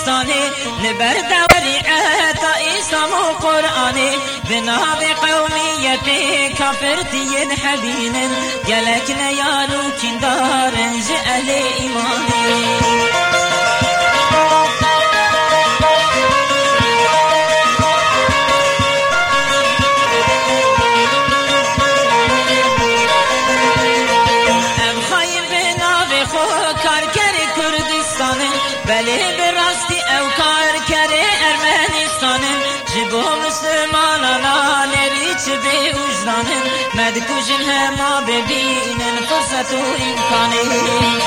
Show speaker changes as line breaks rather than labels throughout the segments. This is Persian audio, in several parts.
داستانه لبر دوری عطا اسلام و قرآنه بناب قومیت کافرتین حبینن گلک نیارو کندارن جعل ایمانه بله براستی او کار کرده ارمنستانم جبو مسلمانانا نریچ به وجدانم مدکوشن هما ببینن فرصت و امکانه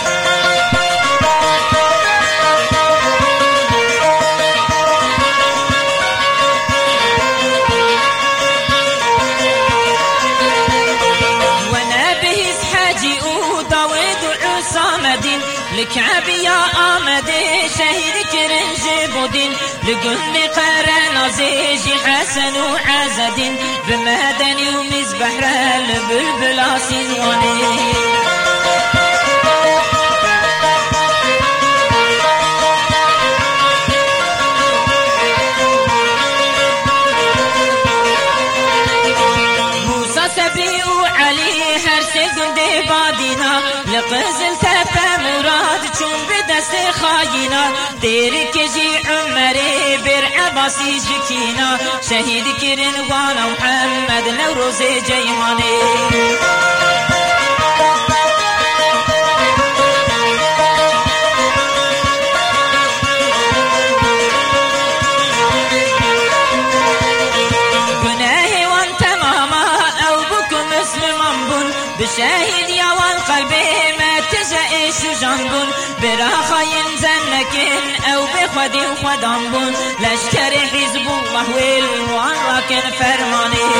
لكعبيا آمده شهيد كرنج بودين لقلب قرن عزيجي حسن وعزدين بمدني ومزبح البلبل سيزواني موسى سبي وعلي هرسي قندي بادينا لقزل تفا مراد چون به دست خاینا دیر کجی عمره بر عباسی جکینا شهید کرن وانا محمد نوروز جیمانه گناه وان تماما او بکم مسلمان بون بشاهد یوان قلبه شو جنبون برا خاين زنكن او بخودي وخدام بون لشكر حزب الله والوان راكن فرماني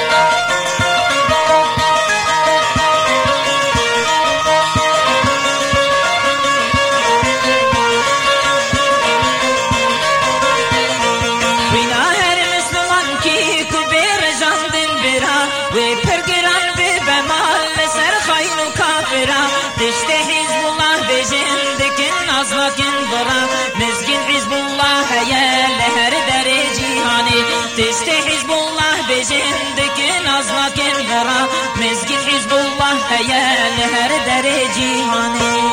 وينا هر مسلمان كي كبير جندن برا وبرقران ببمال لسر خاين وكافرا تشتهي لكن برا مسكين حزب الله يا لهر دري جهاني تشتي حزب الله بجندك نظمك برا مسكين حزب الله يا لهر دري جهاني